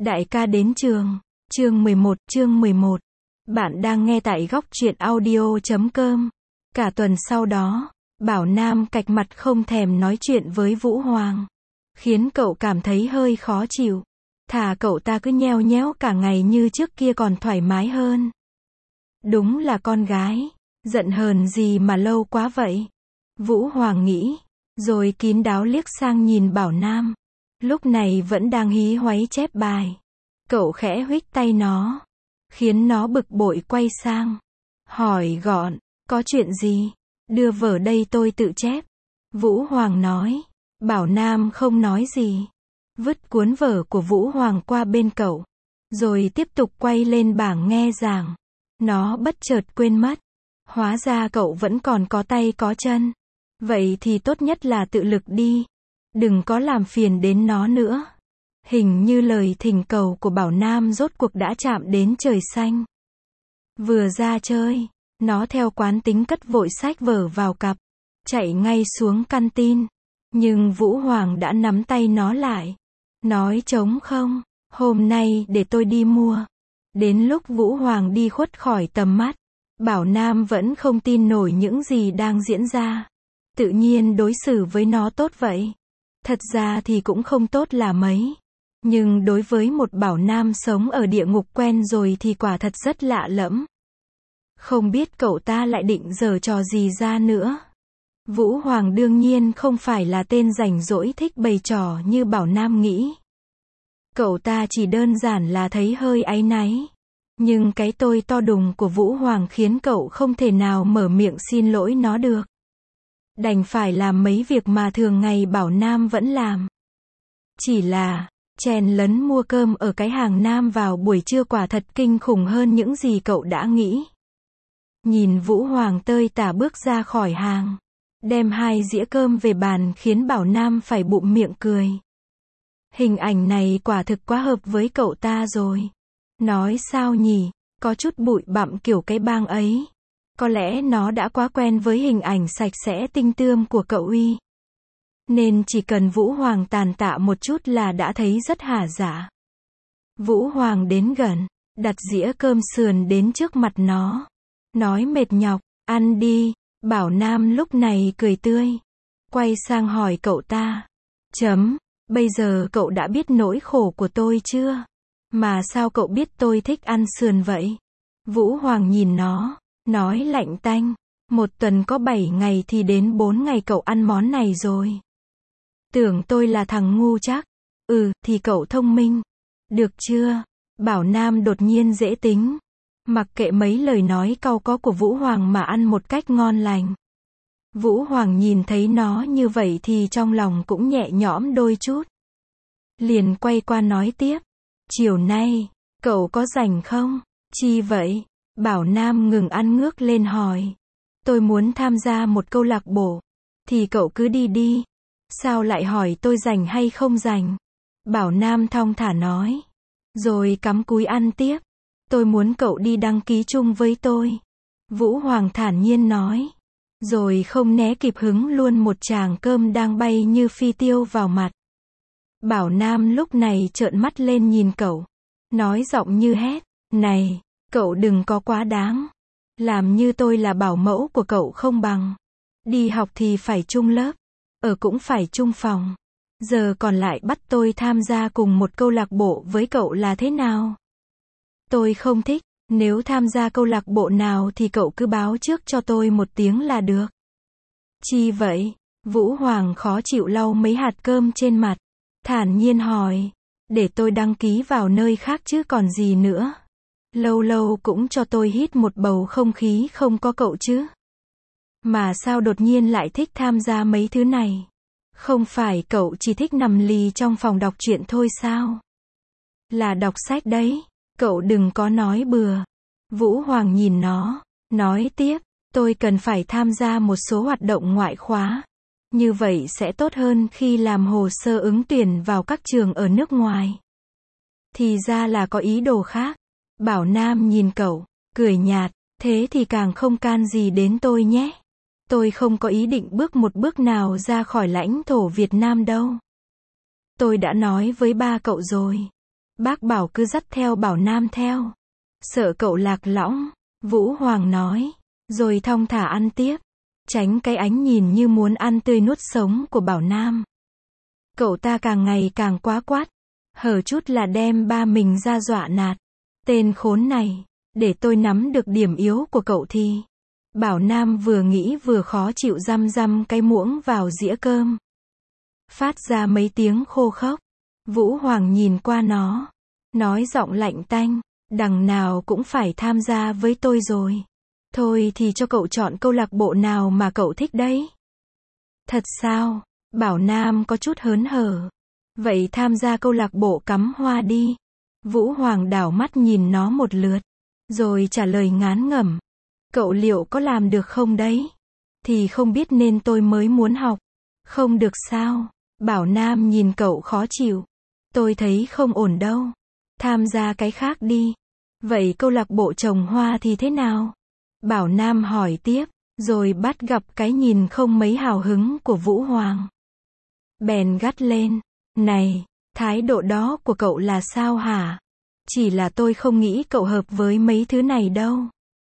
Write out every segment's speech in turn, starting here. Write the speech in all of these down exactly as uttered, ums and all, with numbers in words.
Đại ca đến trường. Chương mười một, chương mười một. Bạn đang nghe tại góc truyện audio chấm com. Cả tuần sau đó, Bảo Nam cạch mặt không thèm nói chuyện với Vũ Hoàng. Khiến cậu cảm thấy hơi khó chịu. Thà cậu ta cứ nheo nhéo cả ngày như trước kia còn thoải mái hơn. Đúng là con gái. Giận hờn gì mà lâu quá vậy? Vũ Hoàng nghĩ. Rồi kín đáo liếc sang nhìn Bảo Nam. Lúc này vẫn đang hí hoáy chép bài. Cậu khẽ huých tay nó. Khiến nó bực bội quay sang. Hỏi gọn, có chuyện gì? Đưa vở đây tôi tự chép. Vũ Hoàng nói. Bảo Nam không nói gì. Vứt cuốn vở của Vũ Hoàng qua bên cậu. Rồi tiếp tục quay lên bảng nghe giảng. Nó bất chợt quên mất. Hóa ra cậu vẫn còn có tay có chân. Vậy thì tốt nhất là tự lực đi. Đừng có làm phiền đến nó nữa. Hình như lời thỉnh cầu của Bảo Nam rốt cuộc đã chạm đến trời xanh. Vừa ra chơi, nó theo quán tính cất vội sách vở vào cặp. Chạy ngay xuống căn tin. Nhưng Vũ Hoàng đã nắm tay nó lại. Nói trống không, hôm nay để tôi đi mua. Đến lúc Vũ Hoàng đi khuất khỏi tầm mắt, Bảo Nam vẫn không tin nổi những gì đang diễn ra. Tự nhiên đối xử với nó tốt vậy. Thật ra thì cũng không tốt là mấy. Nhưng đối với một Bảo Nam sống ở địa ngục quen rồi thì quả thật rất lạ lẫm. Không biết cậu ta lại định giở trò gì ra nữa. Vũ Hoàng đương nhiên không phải là tên rảnh rỗi thích bày trò như Bảo Nam nghĩ. Cậu ta chỉ đơn giản là thấy hơi áy náy. Nhưng cái tôi to đùng của Vũ Hoàng khiến cậu không thể nào mở miệng xin lỗi nó được. Đành phải làm mấy việc mà thường ngày Bảo Nam vẫn làm. Chỉ là, chèn lấn mua cơm ở cái hàng Nam vào buổi trưa quả thật kinh khủng hơn những gì cậu đã nghĩ. Nhìn Vũ Hoàng tơi tả bước ra khỏi hàng. Đem hai dĩa cơm về bàn khiến Bảo Nam phải bụm miệng cười. Hình ảnh này quả thực quá hợp với cậu ta rồi. Nói sao nhỉ, có chút bụi bặm kiểu cái bang ấy. Có lẽ nó đã quá quen với hình ảnh sạch sẽ tinh tươm của cậu Uy. Nên chỉ cần Vũ Hoàng tàn tạ một chút là đã thấy rất hả dạ. Vũ Hoàng đến gần, đặt dĩa cơm sườn đến trước mặt nó. Nói mệt nhọc, ăn đi. Bảo Nam lúc này cười tươi. Quay sang hỏi cậu ta. Chấm, bây giờ cậu đã biết nỗi khổ của tôi chưa? Mà sao cậu biết tôi thích ăn sườn vậy? Vũ Hoàng nhìn nó. Nói lạnh tanh. Một tuần có bảy ngày thì đến bốn ngày cậu ăn món này rồi. Tưởng tôi là thằng ngu chắc. Ừ, thì cậu thông minh. Được chưa? Bảo Nam đột nhiên dễ tính. Mặc kệ mấy lời nói cau có của Vũ Hoàng mà ăn một cách ngon lành. Vũ Hoàng nhìn thấy nó như vậy thì trong lòng cũng nhẹ nhõm đôi chút. Liền quay qua nói tiếp. Chiều nay, cậu có rảnh không? Chi vậy? Bảo Nam ngừng ăn ngước lên hỏi. Tôi muốn tham gia một câu lạc bộ. Thì cậu cứ đi đi. Sao lại hỏi tôi rảnh hay không rảnh? Bảo Nam thong thả nói. Rồi cắm cúi ăn tiếp. Tôi muốn cậu đi đăng ký chung với tôi. Vũ Hoàng thản nhiên nói. Rồi không né kịp hứng luôn một tràng cơm đang bay như phi tiêu vào mặt. Bảo Nam lúc này trợn mắt lên nhìn cậu. Nói giọng như hét. Này, cậu đừng có quá đáng. Làm như tôi là bảo mẫu của cậu không bằng. Đi học thì phải chung lớp. Ở cũng phải chung phòng. Giờ còn lại bắt tôi tham gia cùng một câu lạc bộ với cậu là thế nào? Tôi không thích. Nếu tham gia câu lạc bộ nào thì cậu cứ báo trước cho tôi một tiếng là được. Chi vậy? Vũ Hoàng khó chịu lau mấy hạt cơm trên mặt. Thản nhiên hỏi. Để tôi đăng ký vào nơi khác chứ còn gì nữa. Lâu lâu cũng cho tôi hít một bầu không khí không có cậu chứ. Mà sao đột nhiên lại thích tham gia mấy thứ này? Không phải cậu chỉ thích nằm lì trong phòng đọc truyện thôi sao? Là đọc sách đấy. Cậu đừng có nói bừa. Vũ Hoàng nhìn nó. Nói tiếp. Tôi cần phải tham gia một số hoạt động ngoại khóa. Như vậy sẽ tốt hơn khi làm hồ sơ ứng tuyển vào các trường ở nước ngoài. Thì ra là có ý đồ khác. Bảo Nam nhìn cậu. Cười nhạt. Thế thì càng không can gì đến tôi nhé. Tôi không có ý định bước một bước nào ra khỏi lãnh thổ Việt Nam đâu. Tôi đã nói với ba cậu rồi. Bác bảo cứ dắt theo Bảo Nam theo. Sợ cậu lạc lõng, Vũ Hoàng nói. Rồi thong thả ăn tiếp. Tránh cái ánh nhìn như muốn ăn tươi nuốt sống của Bảo Nam. Cậu ta càng ngày càng quá quát. Hở chút là đem ba mình ra dọa nạt. Tên khốn này, để tôi nắm được điểm yếu của cậu thì. Bảo Nam vừa nghĩ vừa khó chịu răm răm cái muỗng vào dĩa cơm. Phát ra mấy tiếng khô khốc. Vũ Hoàng nhìn qua nó. Nói giọng lạnh tanh. Đằng nào cũng phải tham gia với tôi rồi. Thôi thì cho cậu chọn câu lạc bộ nào mà cậu thích đấy. Thật sao? Bảo Nam có chút hớn hở. Vậy tham gia câu lạc bộ cắm hoa đi. Vũ Hoàng đảo mắt nhìn nó một lượt. Rồi trả lời ngán ngẩm. Cậu liệu có làm được không đấy? Thì không biết nên tôi mới muốn học. Không được sao? Bảo Nam nhìn cậu khó chịu. Tôi thấy không ổn đâu. Tham gia cái khác đi. Vậy câu lạc bộ trồng hoa thì thế nào? Bảo Nam hỏi tiếp. Rồi bắt gặp cái nhìn không mấy hào hứng của Vũ Hoàng. Bèn gắt lên. Này, thái độ đó của cậu là sao hả? Chỉ là tôi không nghĩ cậu hợp với mấy thứ này đâu.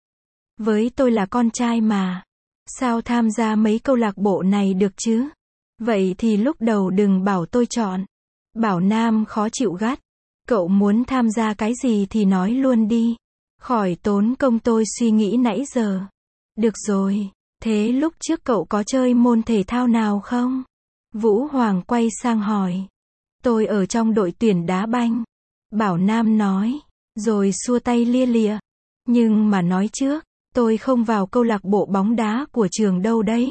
Với tôi là con trai mà. Sao tham gia mấy câu lạc bộ này được chứ? Vậy thì lúc đầu đừng bảo tôi chọn. Bảo Nam khó chịu gắt. Cậu muốn tham gia cái gì thì nói luôn đi. Khỏi tốn công tôi suy nghĩ nãy giờ. Được rồi, thế lúc trước cậu có chơi môn thể thao nào không? Vũ Hoàng quay sang hỏi. Tôi ở trong đội tuyển đá banh. Bảo Nam nói. Rồi xua tay lia lịa. Nhưng mà nói trước, tôi không vào câu lạc bộ bóng đá của trường đâu đấy.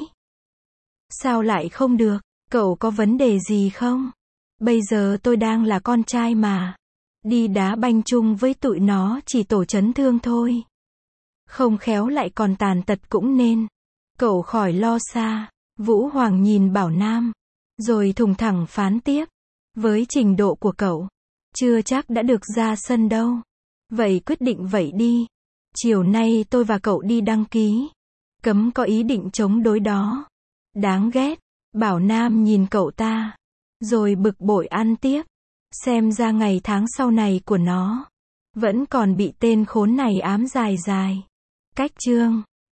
Sao lại không được? Cậu có vấn đề gì không? Bây giờ tôi đang là con trai mà. Đi đá banh chung với tụi nó chỉ tổ chấn thương thôi. Không khéo lại còn tàn tật cũng nên. Cậu khỏi lo xa. Vũ Hoàng nhìn Bảo Nam. Rồi thùng thẳng phán tiếp. Với trình độ của cậu, chưa chắc đã được ra sân đâu. Vậy quyết định vậy đi. Chiều nay tôi và cậu đi đăng ký. Cấm có ý định chống đối đó. Đáng ghét. Bảo Nam nhìn cậu ta. Rồi bực bội ăn tiếp. Xem ra ngày tháng sau này của nó vẫn còn bị tên khốn này ám dài dài. Cách chương